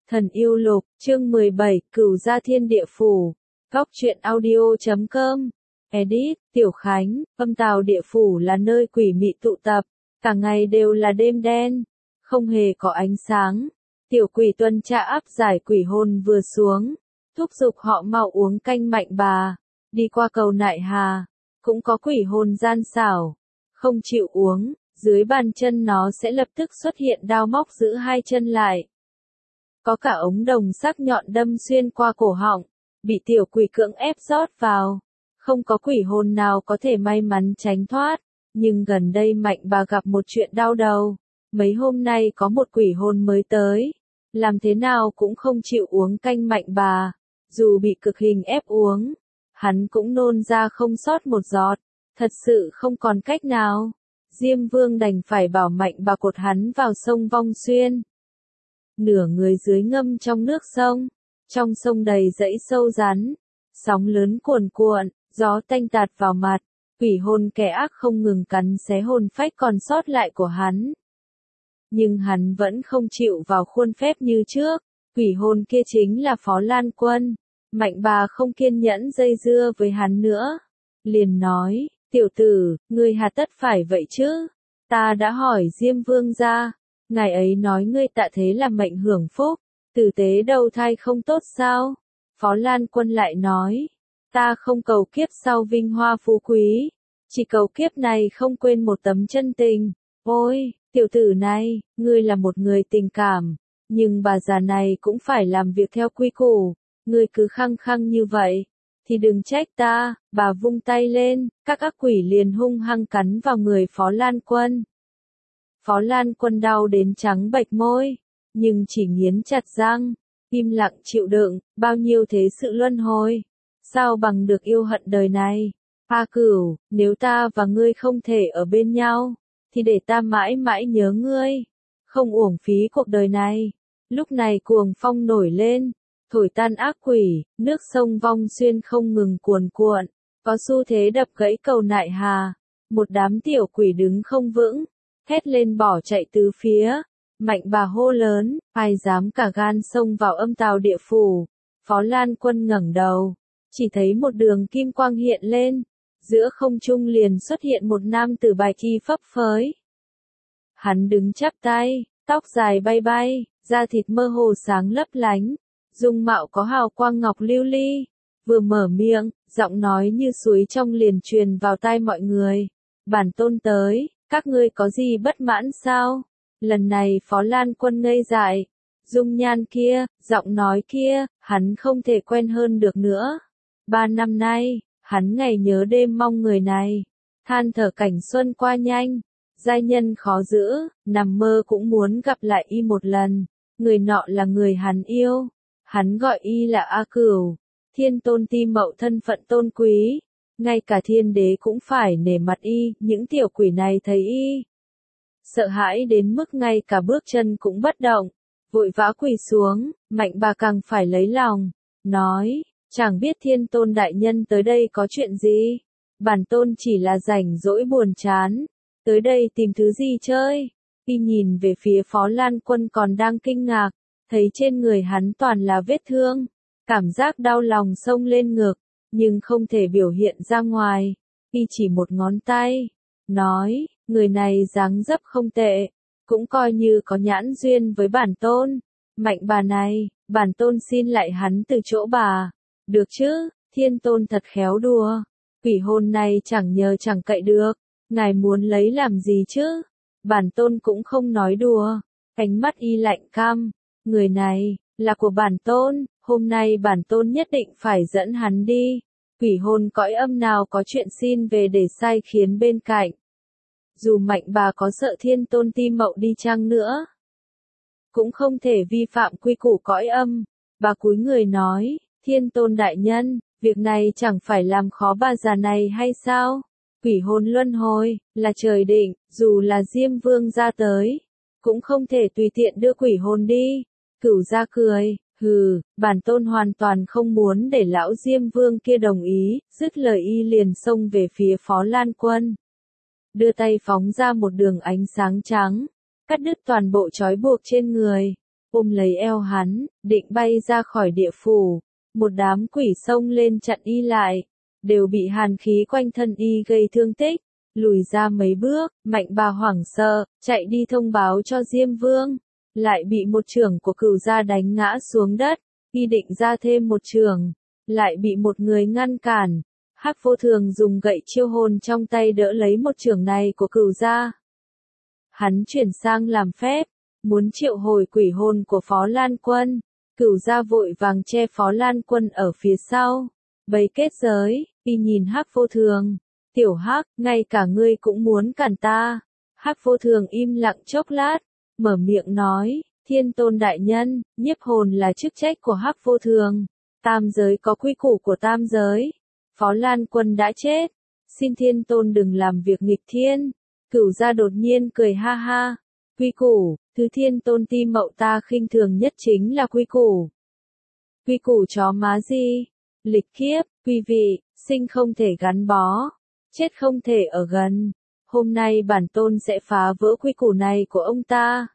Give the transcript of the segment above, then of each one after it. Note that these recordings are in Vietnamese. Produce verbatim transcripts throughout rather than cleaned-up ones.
Thần yêu lục, chương mười bảy, Cửu gia thiên địa phủ. Góc truyện audio chấm com. Edit, Tiểu Khánh, âm tào địa phủ là nơi quỷ mị tụ tập. Cả ngày đều là đêm đen. Không hề có ánh sáng. Tiểu quỷ tuần tra áp giải quỷ hồn vừa xuống. Thúc giục họ mau uống canh mạnh bà. Đi qua cầu Nại Hà. Cũng có quỷ hồn gian xảo. Không chịu uống, dưới bàn chân nó sẽ lập tức xuất hiện đao móc giữ hai chân lại. Có cả ống đồng sắc nhọn đâm xuyên qua cổ họng, bị tiểu quỷ cưỡng ép rót vào. Không có quỷ hồn nào có thể may mắn tránh thoát, nhưng gần đây Mạnh bà gặp một chuyện đau đầu. Mấy hôm nay có một quỷ hồn mới tới, làm thế nào cũng không chịu uống canh Mạnh bà, dù bị cực hình ép uống, hắn cũng nôn ra không sót một giọt, thật sự không còn cách nào. Diêm Vương đành phải bảo Mạnh bà cột hắn vào sông Vong Xuyên. Nửa người dưới ngâm trong nước sông, trong sông đầy dãy sâu rắn, sóng lớn cuồn cuộn, gió tanh tạt vào mặt, quỷ hồn kẻ ác không ngừng cắn xé hồn phách còn sót lại của hắn. Nhưng hắn vẫn không chịu vào khuôn phép như trước, quỷ hồn kia chính là Phó Lan Quân. Mạnh bà không kiên nhẫn dây dưa với hắn nữa, liền nói, tiểu tử, ngươi hà tất phải vậy chứ, ta đã hỏi Diêm Vương gia. Ngài ấy nói ngươi tạ thế là mệnh hưởng phúc, tử tế đầu thai không tốt sao? Phó Lan Quân lại nói, ta không cầu kiếp sau vinh hoa phú quý, chỉ cầu kiếp này không quên một tấm chân tình. Ôi, tiểu tử này, ngươi là một người tình cảm, nhưng bà già này cũng phải làm việc theo quy củ, ngươi cứ khăng khăng như vậy, thì đừng trách ta. Bà vung tay lên, các ác quỷ liền hung hăng cắn vào người Phó Lan Quân. Phó Lan Quân đau đến trắng bệch môi, nhưng chỉ nghiến chặt răng, im lặng chịu đựng, bao nhiêu thế sự luân hồi, sao bằng được yêu hận đời này. A Cửu, nếu ta và ngươi không thể ở bên nhau, thì để ta mãi mãi nhớ ngươi, không uổng phí cuộc đời này. Lúc này cuồng phong nổi lên, thổi tan ác quỷ, nước sông Vong Xuyên không ngừng cuồn cuộn, có xu thế đập gãy cầu Nại Hà. Một đám tiểu quỷ đứng không vững, hét lên bỏ chạy tứ phía. Mạnh bà hô lớn, ai dám cả gan xông vào âm tào địa phủ. Phó Lan Quân ngẩng đầu, chỉ thấy một đường kim quang hiện lên, giữa không trung liền xuất hiện một nam tử bạch y phấp phới. Hắn đứng chắp tay, tóc dài bay bay, da thịt mơ hồ sáng lấp lánh, dung mạo có hào quang ngọc lưu ly. Vừa mở miệng, giọng nói như suối trong liền truyền vào tai mọi người. Bản tôn tới. Các ngươi có gì bất mãn sao? Lần này Phó Lan Quân ngây dại. Dung nhan kia, giọng nói kia, hắn không thể quen hơn được nữa. Ba năm nay, hắn ngày nhớ đêm mong người này. Than thở cảnh xuân qua nhanh. Giai nhân khó giữ, nằm mơ cũng muốn gặp lại y một lần. Người nọ là người hắn yêu. Hắn gọi y là A Cửu. Thiên tôn ti mậu thân phận tôn quý. Ngay cả thiên đế cũng phải nể mặt y, những tiểu quỷ này thấy y sợ hãi đến mức ngay cả bước chân cũng bất động, vội vã quỳ xuống. Mạnh bà càng phải lấy lòng, nói, chẳng biết thiên tôn đại nhân tới đây có chuyện gì, bản tôn chỉ là rảnh rỗi buồn chán, tới đây tìm thứ gì chơi. Y nhìn về phía Phó Lan Quân còn đang kinh ngạc, thấy trên người hắn toàn là vết thương, cảm giác đau lòng xông lên ngực, nhưng không thể biểu hiện ra ngoài. Y chỉ một ngón tay, nói, người này dáng dấp không tệ, cũng coi như có nhãn duyên với bản tôn. Mạnh bà này, bản tôn xin lại hắn từ chỗ bà. Được chứ, thiên tôn thật khéo đùa. Quỷ hồn này chẳng nhờ chẳng cậy được, ngài muốn lấy làm gì chứ? Bản tôn cũng không nói đùa. Ánh mắt y lạnh căm, người này là của bản tôn, hôm nay bản tôn nhất định phải dẫn hắn đi. Quỷ hồn cõi âm nào có chuyện xin về để sai khiến bên cạnh. Dù Mạnh bà có sợ thiên tôn ti mậu đi chăng nữa, cũng không thể vi phạm quy củ cõi âm. Bà cúi người nói, thiên tôn đại nhân, việc này chẳng phải làm khó bà già này hay sao? Quỷ hồn luân hồi, là trời định, dù là Diêm Vương ra tới, cũng không thể tùy tiện đưa quỷ hồn đi. Cửu gia cười. Hừ, bản tôn hoàn toàn không muốn để lão Diêm Vương kia đồng ý. Dứt lời y liền xông về phía Phó Lan Quân, đưa tay phóng ra một đường ánh sáng trắng, cắt đứt toàn bộ trói buộc trên người. ôm lấy eo hắn, định bay ra khỏi địa phủ. Một đám quỷ xông lên chặn y lại, đều bị hàn khí quanh thân y gây thương tích, lùi ra mấy bước. Mạnh bà hoảng sợ, chạy đi thông báo cho Diêm Vương, lại bị một chưởng của Cửu gia đánh ngã xuống đất. Y định ra thêm một chưởng, lại bị một người ngăn cản. Hắc Vô Thường dùng gậy chiêu hồn trong tay đỡ lấy một chưởng này của Cửu gia. Hắn chuyển sang làm phép, muốn triệu hồi quỷ hồn của Phó Lan Quân. Cửu gia vội vàng che Phó Lan Quân ở phía sau, bày kết giới. Y nhìn Hắc Vô Thường, tiểu Hắc, ngay cả ngươi cũng muốn cản ta. Hắc Vô Thường im lặng chốc lát, mở miệng nói, Thiên Tôn đại nhân, nhiếp hồn là chức trách của Hắc Vô Thường. Tam giới có quy củ của tam giới. Phó Lan Quân đã chết, xin Thiên Tôn đừng làm việc nghịch thiên. Cửu gia đột nhiên cười ha ha, quy củ, thứ Thiên Tôn Ti Mậu ta khinh thường nhất chính là quy củ. Quy củ chó má gì? Lịch kiếp, quy vị, sinh không thể gắn bó, chết không thể ở gần. Hôm nay bản tôn sẽ phá vỡ quy củ này của ông ta.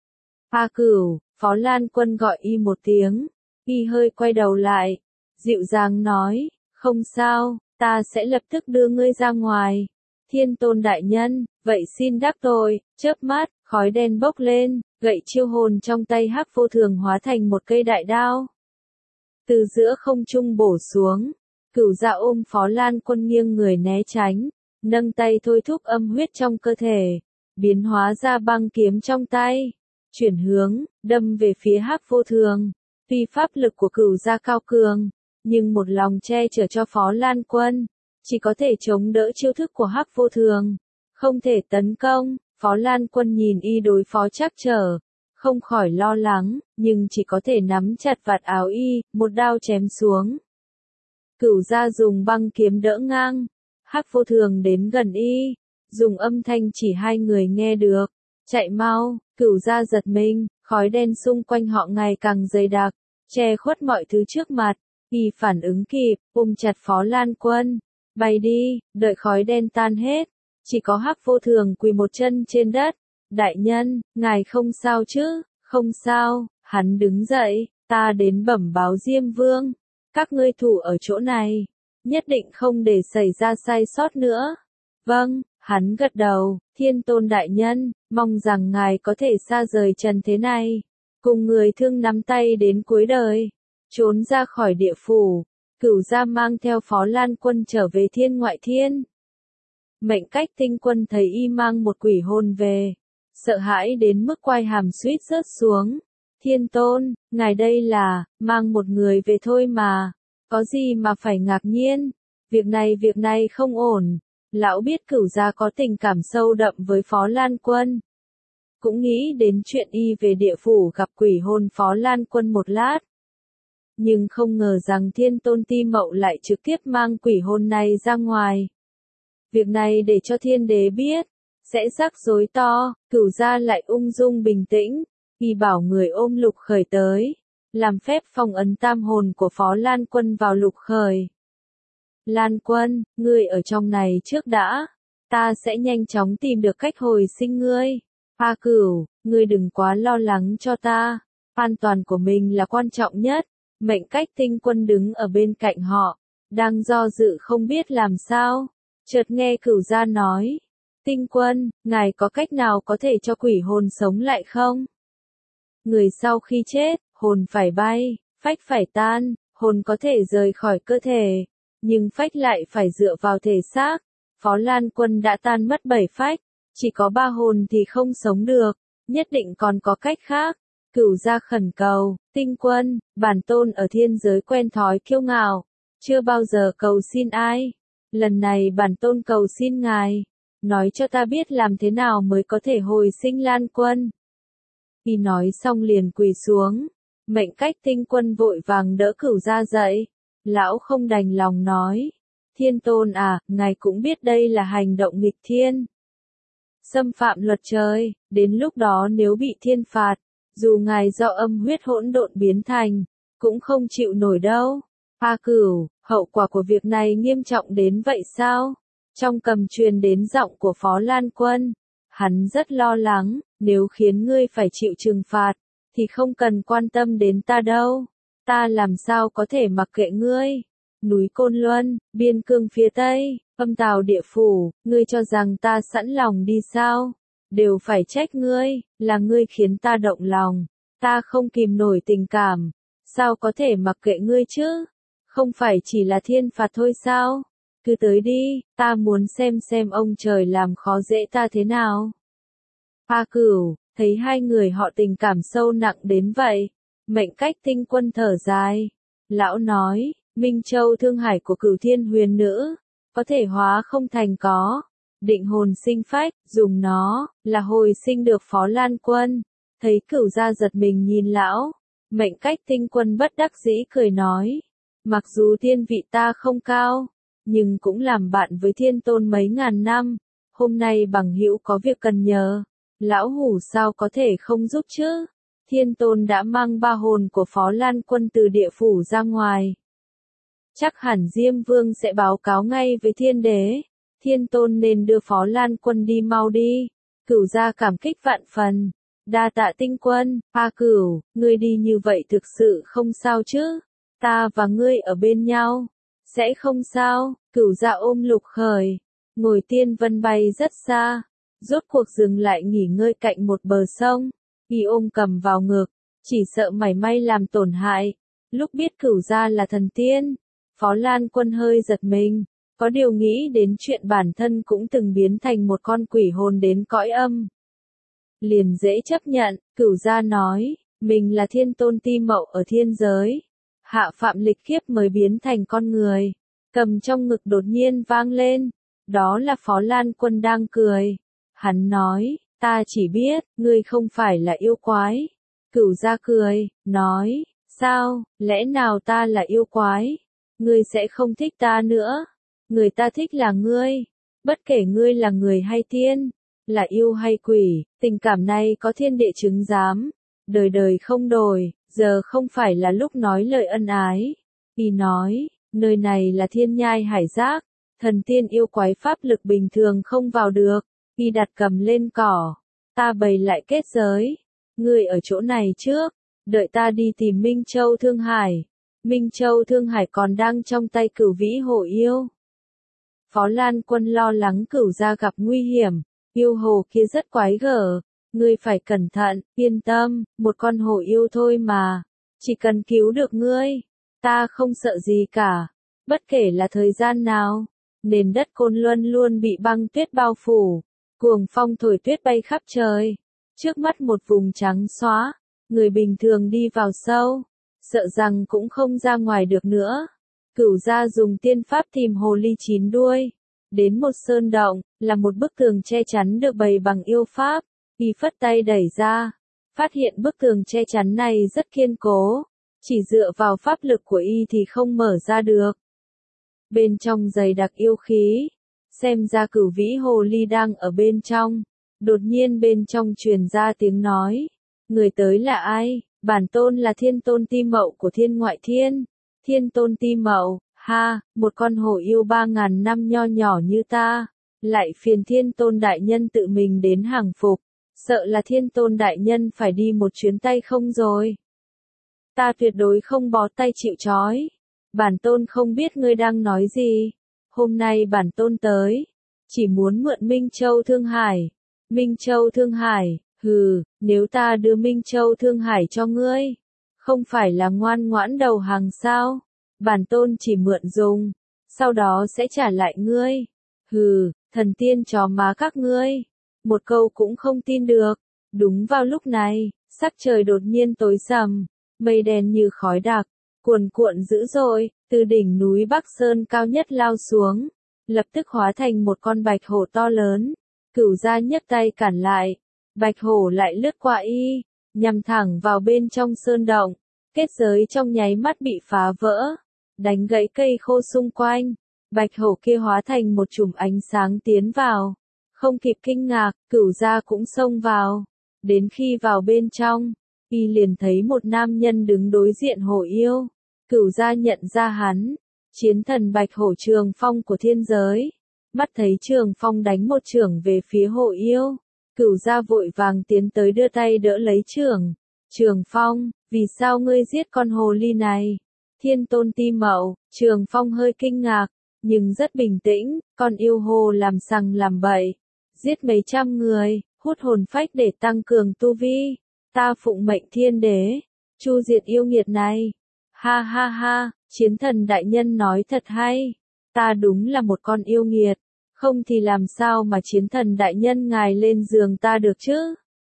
A Cửu, Phó Lan Quân gọi y một tiếng, y hơi quay đầu lại, dịu dàng nói, không sao, ta sẽ lập tức đưa ngươi ra ngoài. Thiên Tôn đại nhân, vậy xin đắc tội. Chớp mắt, khói đen bốc lên, gậy chiêu hồn trong tay Hắc Vô Thường hóa thành một cây đại đao. Từ giữa không trung bổ xuống, Cửu gia ôm Phó Lan Quân nghiêng người né tránh, nâng tay thôi thúc âm huyết trong cơ thể, biến hóa ra băng kiếm trong tay, chuyển hướng, đâm về phía Hắc Vô Thường. Tuy pháp lực của Cửu gia cao cường, nhưng một lòng che chở cho Phó Lan Quân, chỉ có thể chống đỡ chiêu thức của Hắc Vô Thường, không thể tấn công. Phó Lan Quân nhìn y đối phó chắc trở, không khỏi lo lắng, nhưng chỉ có thể nắm chặt vạt áo y, một đao chém xuống. Cửu gia dùng băng kiếm đỡ ngang, Hắc Vô Thường đến gần y, dùng âm thanh chỉ hai người nghe được, chạy mau. Cửu gia giật mình, khói đen xung quanh họ ngày càng dày đặc, che khuất mọi thứ trước mặt. Y phản ứng kịp, ôm chặt Phó Lan Quân, bay đi. Đợi khói đen tan hết, chỉ có Hắc Vô Thường quỳ một chân trên đất. Đại nhân, ngài không sao chứ? Không sao. Hắn đứng dậy, ta đến bẩm báo Diêm Vương, các ngươi thủ ở chỗ này, nhất định không để xảy ra sai sót nữa. Vâng. Hắn gật đầu, Thiên Tôn đại nhân, mong rằng ngài có thể xa rời trần thế này, cùng người thương nắm tay đến cuối đời, trốn ra khỏi địa phủ. Cửu gia mang theo Phó Lan Quân trở về thiên ngoại thiên. Mệnh Cách Tinh Quân thấy y mang một quỷ hồn về, sợ hãi đến mức quai hàm suýt rớt xuống. Thiên Tôn, ngài đây là, mang một người về thôi mà, có gì mà phải ngạc nhiên, việc này việc này không ổn. Lão biết Cửu gia có tình cảm sâu đậm với Phó Lan Quân, cũng nghĩ đến chuyện y về địa phủ gặp quỷ hồn Phó Lan Quân một lát. Nhưng không ngờ rằng Thiên Tôn Ti Mậu lại trực tiếp mang quỷ hồn này ra ngoài. Việc này để cho Thiên Đế biết, sẽ rắc rối to. Cửu gia lại ung dung bình tĩnh, y bảo người ôm Lục Khởi tới, làm phép phong ấn tam hồn của Phó Lan Quân vào Lục Khởi. Lan Quân, ngươi ở trong này trước đã, ta sẽ nhanh chóng tìm được cách hồi sinh ngươi. A Cửu, ngươi đừng quá lo lắng cho ta, an toàn của mình là quan trọng nhất. Mệnh Cách Tinh Quân đứng ở bên cạnh họ, đang do dự không biết làm sao, chợt nghe Cửu gia nói, Tinh Quân, ngài có cách nào có thể cho quỷ hồn sống lại không? Người sau khi chết, hồn phải bay, phách phải tan, hồn có thể rời khỏi cơ thể, nhưng phách lại phải dựa vào thể xác. Phó Lan Quân đã tan mất bảy phách, chỉ có ba hồn thì không sống được, nhất định còn có cách khác. Cửu gia khẩn cầu, Tinh Quân, bản tôn ở thiên giới quen thói kiêu ngạo, chưa bao giờ cầu xin ai. Lần này bản tôn cầu xin ngài, nói cho ta biết làm thế nào mới có thể hồi sinh Lan Quân. Khi nói xong liền quỳ xuống, Mệnh Cách Tinh Quân vội vàng đỡ Cửu gia dậy. Lão không đành lòng nói, Thiên Tôn à, ngài cũng biết đây là hành động nghịch thiên, xâm phạm luật trời, đến lúc đó nếu bị thiên phạt, dù ngài do âm huyết hỗn độn biến thành, cũng không chịu nổi đâu. A Cửu, hậu quả của việc này nghiêm trọng đến vậy sao? Trong cầm truyền đến giọng của Phó Lan Quân, hắn rất lo lắng, nếu khiến ngươi phải chịu trừng phạt, thì không cần quan tâm đến ta đâu. Ta làm sao có thể mặc kệ ngươi? Núi Côn Luân, biên cương phía Tây, âm tào địa phủ, ngươi cho rằng ta sẵn lòng đi sao? Đều phải trách ngươi, là ngươi khiến ta động lòng. Ta không kìm nổi tình cảm, sao có thể mặc kệ ngươi chứ? Không phải chỉ là thiên phạt thôi sao? Cứ tới đi, ta muốn xem xem ông trời làm khó dễ ta thế nào. A Cửu, thấy hai người họ tình cảm sâu nặng đến vậy, Mệnh Cách Tinh Quân thở dài. Lão nói, Minh Châu Thương Hải của Cửu Thiên Huyền Nữ, có thể hóa không thành có, định hồn sinh phách, dùng nó, là hồi sinh được Phó Lan Quân. Thấy Cửu gia giật mình nhìn lão, Mệnh Cách Tinh Quân bất đắc dĩ cười nói, mặc dù thiên vị ta không cao, nhưng cũng làm bạn với Thiên Tôn mấy ngàn năm, hôm nay bằng hữu có việc cần nhờ, lão hủ sao có thể không giúp chứ? Thiên Tôn đã mang ba hồn của Phó Lan Quân từ địa phủ ra ngoài. Chắc hẳn Diêm Vương sẽ báo cáo ngay với Thiên Đế, Thiên Tôn nên đưa Phó Lan Quân đi mau đi. Cửu gia cảm kích vạn phần. Đa tạ Tinh Quân. A Cửu, ngươi đi như vậy thực sự không sao chứ? Ta và ngươi ở bên nhau, sẽ không sao. Cửu gia ôm Lục Khởi, ngồi tiên vân bay rất xa, rốt cuộc dừng lại nghỉ ngơi cạnh một bờ sông. Y ôm cầm vào ngực, chỉ sợ mảy may làm tổn hại. Lúc biết Cửu gia là thần tiên, Phó Lan Quân hơi giật mình, có điều nghĩ đến chuyện bản thân cũng từng biến thành một con quỷ hồn đến cõi âm, liền dễ chấp nhận. Cửu gia nói, mình là Thiên Tôn Ti Mậu ở thiên giới, hạ phạm lịch kiếp mới biến thành con người. Cầm trong ngực đột nhiên vang lên, đó là Phó Lan Quân đang cười. Hắn nói, ta chỉ biết, ngươi không phải là yêu quái. Cửu gia cười, nói, sao, lẽ nào ta là yêu quái? Ngươi sẽ không thích ta nữa. Người ta thích là ngươi, bất kể ngươi là người hay tiên, là yêu hay quỷ, tình cảm này có thiên địa chứng giám, đời đời không đổi, giờ không phải là lúc nói lời ân ái. Y nói, nơi này là thiên nhai hải giác, thần tiên yêu quái pháp lực bình thường không vào được. Y đặt cầm lên cỏ, ta bày lại kết giới, ngươi ở chỗ này trước, đợi ta đi tìm Minh Châu Thương Hải. Minh Châu Thương Hải còn đang trong tay Cửu Vĩ Hổ Yêu. Phó Lan Quân lo lắng Cửu gia gặp nguy hiểm, yêu hồ kia rất quái gở, ngươi phải cẩn thận, yên tâm, một con hổ yêu thôi mà, chỉ cần cứu được ngươi, ta không sợ gì cả, bất kể là thời gian nào. Nền đất Côn Luân luôn bị băng tuyết bao phủ, cuồng phong thổi tuyết bay khắp trời, trước mắt một vùng trắng xóa, người bình thường đi vào sâu, sợ rằng cũng không ra ngoài được nữa. Cửu gia dùng tiên pháp tìm hồ ly chín đuôi, đến một sơn động, là một bức tường che chắn được bày bằng yêu pháp. Y phất tay đẩy ra, phát hiện bức tường che chắn này rất kiên cố, chỉ dựa vào pháp lực của Y thì không mở ra được. Bên trong dày đặc yêu khí, xem ra Cửu Vĩ Hồ Ly đang ở bên trong. Đột nhiên bên trong truyền ra tiếng nói, người tới là ai? Bản tôn là Thiên Tôn Ti Mậu của Thiên Ngoại Thiên. Thiên Tôn Ti Mậu, ha, một con hổ yêu ba ngàn năm nho nhỏ như ta, lại phiền Thiên Tôn Đại Nhân tự mình đến hàng phục, sợ là Thiên Tôn Đại Nhân phải đi một chuyến tay không rồi. Ta tuyệt đối không bó tay chịu trói. Bản tôn không biết ngươi đang nói gì. Hôm nay bản tôn tới, chỉ muốn mượn Minh Châu Thương Hải. Minh Châu Thương Hải, hừ, nếu ta đưa Minh Châu Thương Hải cho ngươi, không phải là ngoan ngoãn đầu hàng sao? Bản tôn chỉ mượn dùng, sau đó sẽ trả lại ngươi. Hừ, thần tiên chó má các ngươi, một câu cũng không tin được. Đúng vào lúc này, sắc trời đột nhiên tối sầm, mây đen như khói đặc, cuồn cuộn dữ dội, từ đỉnh núi Bắc Sơn cao nhất lao xuống, lập tức hóa thành một con bạch hổ to lớn. Cửu gia nhấc tay cản lại, bạch hổ lại lướt qua Y, nhằm thẳng vào bên trong sơn động. Kết giới trong nháy mắt bị phá vỡ, đánh gãy cây khô xung quanh. Bạch hổ kia hóa thành một chùm ánh sáng tiến vào. Không kịp kinh ngạc, Cửu gia cũng xông vào. Đến khi vào bên trong, Y liền thấy một nam nhân đứng đối diện hổ yêu. Cửu gia nhận ra hắn, chiến thần Bạch Hổ Trường Phong của thiên giới. Mắt thấy Trường Phong đánh một chưởng về phía hổ yêu, Cửu gia vội vàng tiến tới đưa tay đỡ lấy chưởng. Trường Phong, vì sao ngươi giết con hồ ly này? Thiên Tôn Ti Mậu, Trường Phong hơi kinh ngạc, nhưng rất bình tĩnh, con yêu hồ làm sằng làm bậy, giết mấy trăm người, hút hồn phách để tăng cường tu vi, ta phụng mệnh thiên đế, chu diệt yêu nghiệt này. Ha ha ha, chiến thần đại nhân nói thật hay, ta đúng là một con yêu nghiệt, không thì làm sao mà chiến thần đại nhân ngài lên giường ta được chứ?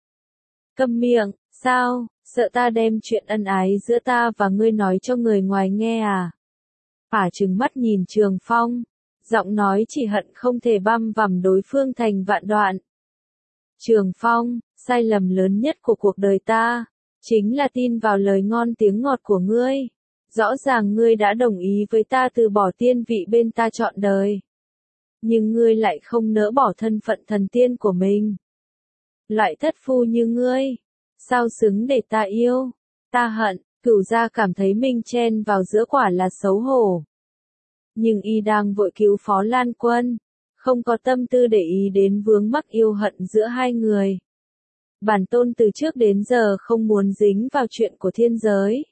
Câm miệng, sao, sợ ta đem chuyện ân ái giữa ta và ngươi nói cho người ngoài nghe à? Ả trừng mắt nhìn Trường Phong, giọng nói chỉ hận không thể băm vằm đối phương thành vạn đoạn. Trường Phong, sai lầm lớn nhất của cuộc đời ta, chính là tin vào lời ngon tiếng ngọt của ngươi. Rõ ràng ngươi đã đồng ý với ta từ bỏ tiên vị bên ta trọn đời. Nhưng ngươi lại không nỡ bỏ thân phận thần tiên của mình. Loại thất phu như ngươi, sao xứng để ta yêu? Ta hận, Cửu Gia cảm thấy mình chen vào giữa quả là xấu hổ. Nhưng y đang vội cứu Phó Lan Quân, không có tâm tư để ý đến vướng mắc yêu hận giữa hai người. Bản tôn từ trước đến giờ không muốn dính vào chuyện của thiên giới.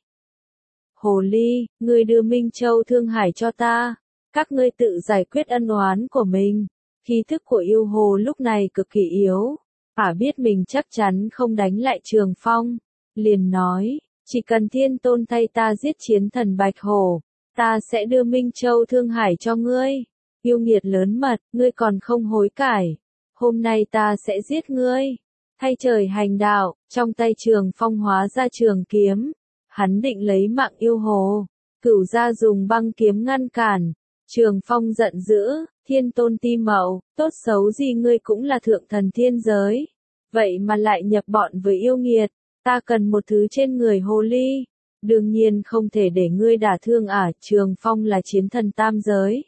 Hồ ly, ngươi đưa Minh Châu Thương Hải cho ta, các ngươi tự giải quyết ân oán của mình. Khí thức của yêu hồ lúc này cực kỳ yếu, Ả biết mình chắc chắn không đánh lại Trường Phong, liền nói, chỉ cần Thiên Tôn thay ta giết chiến thần Bạch Hổ, ta sẽ đưa Minh Châu Thương Hải cho ngươi. Yêu nghiệt lớn mật, ngươi còn không hối cải, hôm nay ta sẽ giết ngươi. Thay trời hành đạo, trong tay Trường Phong hóa ra trường kiếm, hắn định lấy mạng yêu hồ. Cửu Gia dùng băng kiếm ngăn cản. Trường Phong giận dữ, Thiên Tôn Ti Mậu, tốt xấu gì ngươi cũng là thượng thần thiên giới, vậy mà lại nhập bọn với yêu nghiệt, ta cần một thứ trên người hồ ly, đương nhiên không thể để ngươi đả thương Ả. Trường Phong là chiến thần tam giới,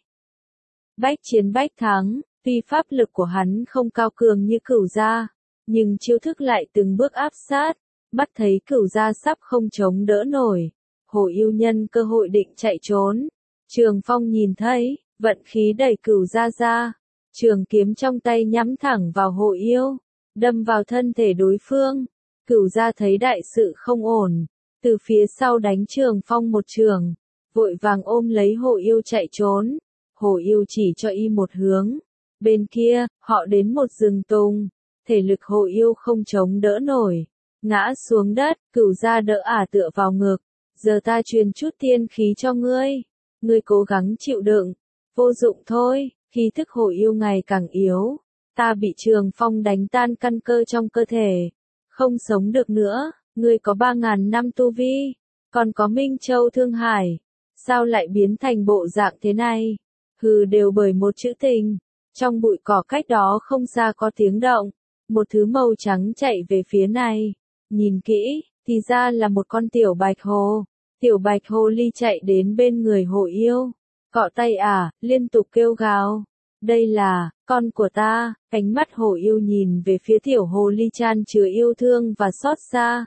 bách chiến bách thắng, tuy pháp lực của hắn không cao cường như Cửu Gia, nhưng chiêu thức lại từng bước áp sát, mắt thấy Cửu Gia sắp không chống đỡ nổi, hồ yêu nhân cơ hội định chạy trốn. Trường Phong nhìn thấy, vận khí đẩy Cửu Gia ra, trường kiếm trong tay nhắm thẳng vào hồ yêu, đâm vào thân thể đối phương. Cửu Gia thấy đại sự không ổn, từ phía sau đánh Trường Phong một trường, vội vàng ôm lấy hồ yêu chạy trốn. Hồ yêu chỉ cho y một hướng, bên kia, họ đến một rừng tùng, thể lực hồ yêu không chống đỡ nổi, ngã xuống đất. Cửu Gia đỡ Ả tựa vào ngực, giờ ta truyền chút tiên khí cho ngươi. Ngươi cố gắng chịu đựng, vô dụng thôi, khí thức hồ yêu ngày càng yếu, ta bị Trường Phong đánh tan căn cơ trong cơ thể, không sống được nữa. Ngươi có ba ngàn năm tu vi, còn có Minh Châu Thương Hải, sao lại biến thành bộ dạng thế này? Hừ, đều bởi một chữ tình. Trong bụi cỏ cách đó không xa có tiếng động, một thứ màu trắng chạy về phía này, nhìn kỹ, thì ra là một con tiểu bạch hồ. Tiểu bạch hồ ly chạy đến bên người hồ yêu, cọ tay Ả, liên tục kêu gào. Đây là, con của ta. Ánh mắt hồ yêu nhìn về phía tiểu hồ ly chan chứa yêu thương và xót xa.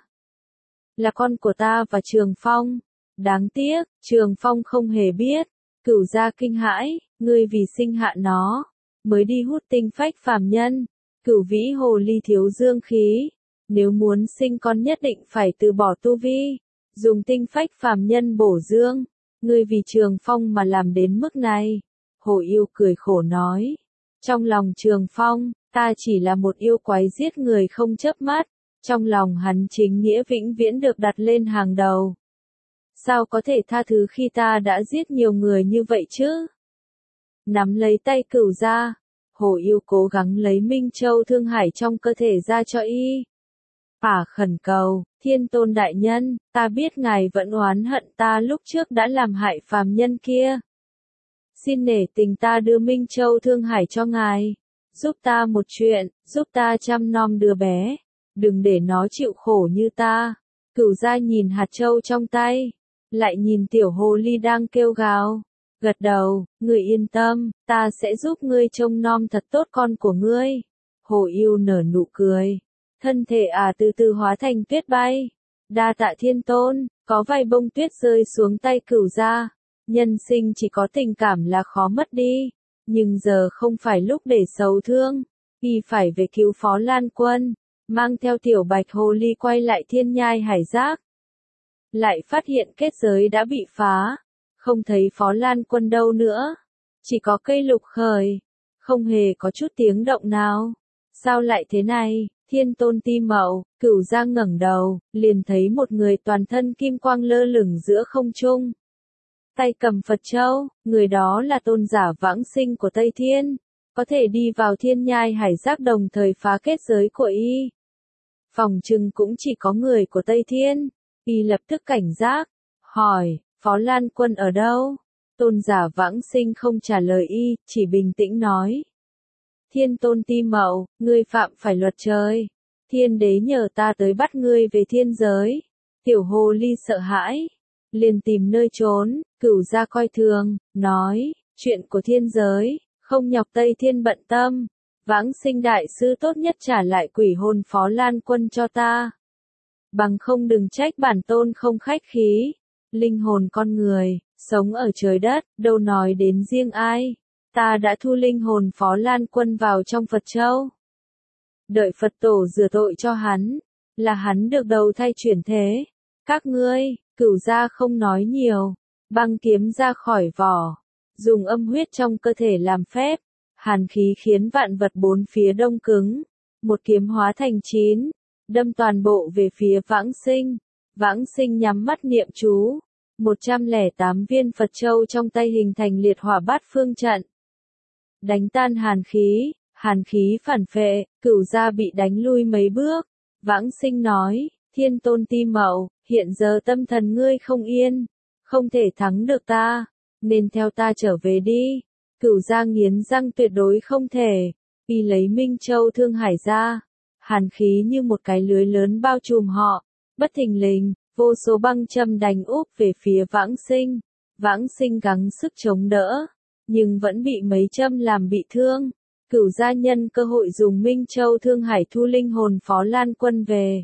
Là con của ta và Trường Phong. Đáng tiếc, Trường Phong không hề biết. Cửu Gia kinh hãi, ngươi vì sinh hạ nó, mới đi hút tinh phách phàm nhân. Cửu vĩ hồ ly thiếu dương khí, nếu muốn sinh con nhất định phải từ bỏ tu vi, dùng tinh phách phàm nhân bổ dương. Ngươi vì Trường Phong mà làm đến mức này. Hồ yêu cười khổ nói. Trong lòng Trường Phong, ta chỉ là một yêu quái giết người không chớp mắt. Trong lòng hắn chính nghĩa vĩnh viễn được đặt lên hàng đầu. Sao có thể tha thứ khi ta đã giết nhiều người như vậy chứ? Nắm lấy tay Cửu Gia, hồ yêu cố gắng lấy Minh Châu Thương Hải trong cơ thể ra cho y. Ả khẩn cầu, Thiên Tôn đại nhân, ta biết ngài vẫn oán hận ta lúc trước đã làm hại phàm nhân kia. Xin nể tình ta đưa Minh Châu Thương Hải cho ngài, giúp ta một chuyện, giúp ta chăm nom đứa bé, đừng để nó chịu khổ như ta. Cửu Gia nhìn hạt châu trong tay, lại nhìn tiểu hồ ly đang kêu gào, gật đầu, ngươi yên tâm, ta sẽ giúp ngươi trông nom thật tốt con của ngươi. Hồ yêu nở nụ cười, thân thể Ả từ từ hóa thành tuyết bay. Đa tạ Thiên Tôn. Có vài bông tuyết rơi xuống tay Cửu Gia. Nhân sinh chỉ có tình cảm là khó mất đi, nhưng giờ không phải lúc để sầu thương, y phải về cứu Phó Lan Quân. mang theo tiểu bạch hồ ly quay lại thiên nhai hải giác. Lại phát hiện kết giới đã bị phá, không thấy Phó Lan Quân đâu nữa, chỉ có cây lục khởi, không hề có chút tiếng động nào. Sao lại thế này? Thiên Tôn Ti Mậu, Cửu Giang ngẩng đầu, liền thấy một người toàn thân kim quang lơ lửng giữa không trung. Tay cầm Phật Châu, người đó là tôn giả vãng sinh của Tây Thiên, có thể đi vào thiên nhai hải giác đồng thời phá kết giới của y. Phòng trừng cũng chỉ có người của Tây Thiên. Y lập tức cảnh giác, hỏi, Phó Lan Quân ở đâu? Tôn giả vãng sinh không trả lời y, chỉ bình tĩnh nói. Thiên Tôn Ti Mậu, ngươi phạm phải luật trời. Thiên đế nhờ ta tới bắt ngươi về thiên giới. Tiểu hồ ly sợ hãi, liền tìm nơi trốn. Cửu gia coi thường, nói, chuyện của thiên giới, không nhọc Tây Thiên bận tâm. Vãng sinh đại sư tốt nhất trả lại quỷ hồn Phó Lan Quân cho ta. Bằng không đừng trách bản tôn không khách khí. Linh hồn con người, sống ở trời đất, đâu nói đến riêng ai. Ta đã thu linh hồn Phó Lan Quân vào trong Phật Châu. Đợi Phật tổ rửa tội cho hắn, là hắn được đầu thai chuyển thế. Các ngươi, Cửu gia không nói nhiều, băng kiếm ra khỏi vỏ, dùng âm huyết trong cơ thể làm phép, hàn khí khiến vạn vật bốn phía đông cứng, một kiếm hóa thành chín, đâm toàn bộ về phía vãng sinh. Vãng sinh nhắm mắt niệm chú, một trăm lẻ tám viên Phật Châu trong tay hình thành liệt hỏa bát phương trận. Đánh tan hàn khí, hàn khí phản phệ, Cửu gia bị đánh lui mấy bước. Vãng sinh nói, Thiên Tôn Ti Mậu, hiện giờ tâm thần ngươi không yên, không thể thắng được ta, nên theo ta trở về đi. Cửu gia nghiến răng tuyệt đối không thể, y lấy Minh Châu Thương Hải ra, hàn khí như một cái lưới lớn bao trùm họ, bất thình lình, vô số băng châm đánh úp về phía vãng sinh. Vãng sinh gắng sức chống đỡ, nhưng vẫn bị mấy châm làm bị thương. Cửu gia nhân cơ hội dùng Minh Châu Thương Hải thu linh hồn Phó Lan Quân về.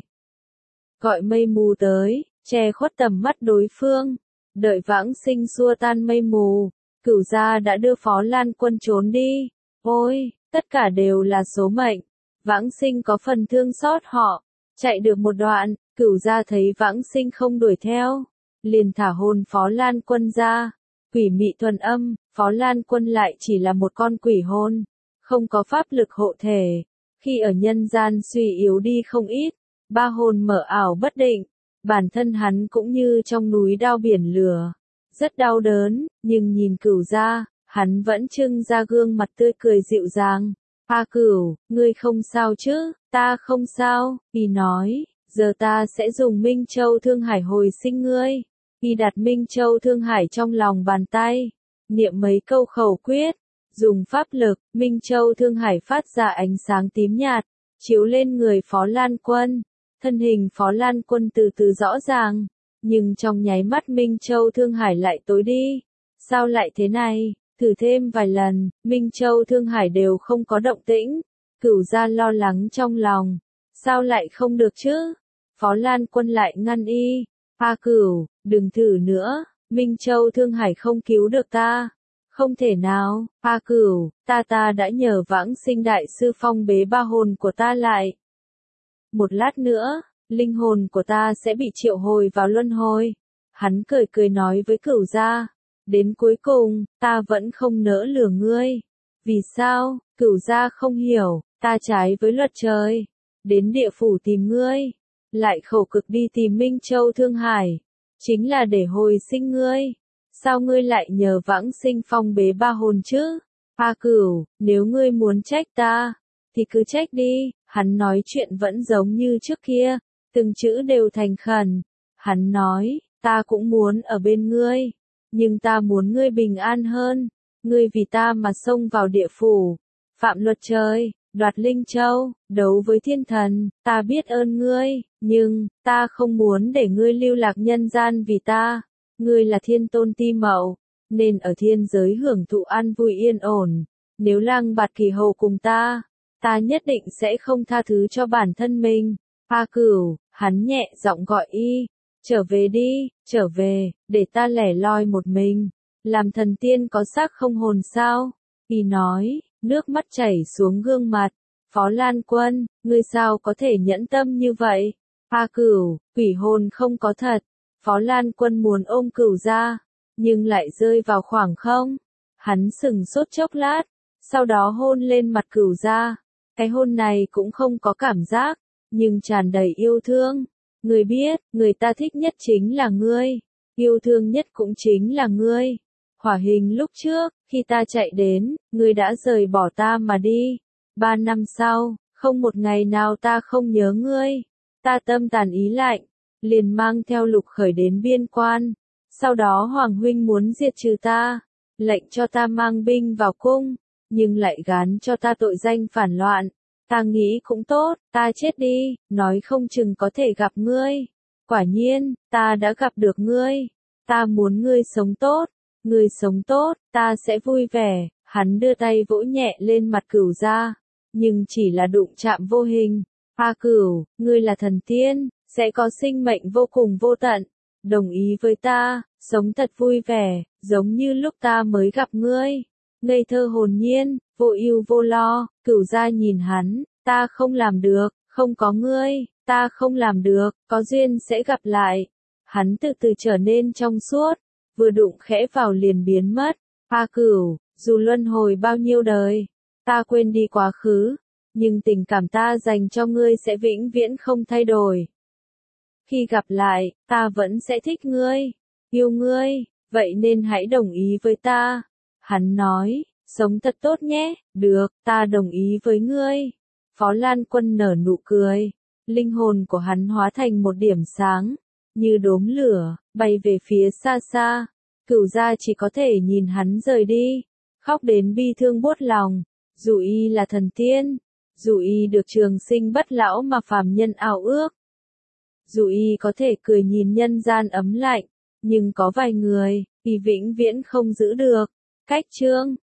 Gọi mây mù tới, che khuất tầm mắt đối phương. Đợi vãng sinh xua tan mây mù, Cửu gia đã đưa Phó Lan Quân trốn đi. Ôi, tất cả đều là số mệnh. Vãng sinh có phần thương xót họ. Chạy được một đoạn, Cửu gia thấy vãng sinh không đuổi theo, liền thả hồn Phó Lan Quân ra. Quỷ mị thuần âm, Phó Lan Quân lại chỉ là một con quỷ hồn, không có pháp lực hộ thể. Khi ở nhân gian suy yếu đi không ít, ba hồn mở ảo bất định, bản thân hắn cũng như trong núi đao biển lửa, rất đau đớn, nhưng nhìn Cửu gia, hắn vẫn trưng ra gương mặt tươi cười dịu dàng. A Cửu, ngươi không sao chứ? Ta không sao, y nói, giờ ta sẽ dùng Minh Châu Thương Hải hồi sinh ngươi. Y đặt Minh Châu Thương Hải trong lòng bàn tay, niệm mấy câu khẩu quyết, dùng pháp lực, Minh Châu Thương Hải phát ra ánh sáng tím nhạt, chiếu lên người Phó Lan Quân. Thân hình Phó Lan Quân từ từ rõ ràng, nhưng trong nháy mắt Minh Châu Thương Hải lại tối đi. Sao lại thế này? Thử thêm vài lần, Minh Châu Thương Hải đều không có động tĩnh. Cửu gia lo lắng trong lòng. Sao lại không được chứ? Phó Lan Quân lại ngăn y. A Cửu, đừng thử nữa, Minh Châu Thương Hải không cứu được ta. Không thể nào, A Cửu, ta ta đã nhờ vãng sinh đại sư phong bế ba hồn của ta lại. Một lát nữa, linh hồn của ta sẽ bị triệu hồi vào luân hồi. Hắn cười cười nói với Cửu gia. Đến cuối cùng, ta vẫn không nỡ lừa ngươi. Vì sao? Cửu gia không hiểu, ta trái với luật trời. Đến địa phủ tìm ngươi, lại khổ cực đi tìm Minh Châu Thương Hải, chính là để hồi sinh ngươi. Sao ngươi lại nhờ vãng sinh phong bế ba hồn chứ? A Cửu, nếu ngươi muốn trách ta, thì cứ trách đi. Hắn nói chuyện vẫn giống như trước kia, từng chữ đều thành khẩn. Hắn nói, ta cũng muốn ở bên ngươi, nhưng ta muốn ngươi bình an hơn. Ngươi vì ta mà xông vào địa phủ, phạm luật trời, đoạt linh châu, đấu với thiên thần, ta biết ơn ngươi, nhưng, ta không muốn để ngươi lưu lạc nhân gian vì ta. Ngươi là Thiên Tôn Ti Mậu, nên ở thiên giới hưởng thụ an vui yên ổn. Nếu Lăng Bạt Kỳ hầu cùng ta, ta nhất định sẽ không tha thứ cho bản thân mình. A Cửu, hắn nhẹ giọng gọi y, trở về đi, trở về, để ta lẻ loi một mình. Làm thần tiên có xác không hồn sao? Y nói, nước mắt chảy xuống gương mặt. Phó Lan Quân, ngươi sao có thể nhẫn tâm như vậy? A Cửu, quỷ hồn không có thật. Phó Lan Quân muốn ôm Cửu ra, nhưng lại rơi vào khoảng không. Hắn sừng sốt chốc lát, sau đó hôn lên mặt Cửu ra. Cái hôn này cũng không có cảm giác, nhưng tràn đầy yêu thương. Ngươi biết, người ta thích nhất chính là ngươi, yêu thương nhất cũng chính là ngươi. Hỏa Hình lúc trước, khi ta chạy đến, ngươi đã rời bỏ ta mà đi. Ba năm sau, không một ngày nào ta không nhớ ngươi. Ta tâm tàn ý lạnh, liền mang theo Lục Khởi đến biên quan. Sau đó Hoàng huynh muốn diệt trừ ta, lệnh cho ta mang binh vào cung, nhưng lại gán cho ta tội danh phản loạn. Ta nghĩ cũng tốt, ta chết đi, nói không chừng có thể gặp ngươi. Quả nhiên, ta đã gặp được ngươi. Ta muốn ngươi sống tốt, ngươi sống tốt, ta sẽ vui vẻ. Hắn đưa tay vỗ nhẹ lên mặt Cửu ra, nhưng chỉ là đụng chạm vô hình. A Cửu, ngươi là thần tiên, sẽ có sinh mệnh vô cùng vô tận. Đồng ý với ta, sống thật vui vẻ, giống như lúc ta mới gặp ngươi. Ngây thơ hồn nhiên, vô ưu vô lo. Cửu ra nhìn hắn, ta không làm được, không có ngươi, ta không làm được, có duyên sẽ gặp lại. Hắn từ từ trở nên trong suốt, vừa đụng khẽ vào liền biến mất. A Cửu, dù luân hồi bao nhiêu đời, ta quên đi quá khứ, nhưng tình cảm ta dành cho ngươi sẽ vĩnh viễn không thay đổi. Khi gặp lại, ta vẫn sẽ thích ngươi, yêu ngươi, vậy nên hãy đồng ý với ta. Hắn nói, sống thật tốt nhé, được, ta đồng ý với ngươi. Phó Lan Quân nở nụ cười, linh hồn của hắn hóa thành một điểm sáng, như đốm lửa, bay về phía xa xa. Cửu gia chỉ có thể nhìn hắn rời đi, khóc đến bi thương buốt lòng. Dù y là thần tiên, dù y được trường sinh bất lão mà phàm nhân ao ước, dù y có thể cười nhìn nhân gian ấm lạnh, nhưng có vài người, y vĩnh viễn không giữ được. Cách chương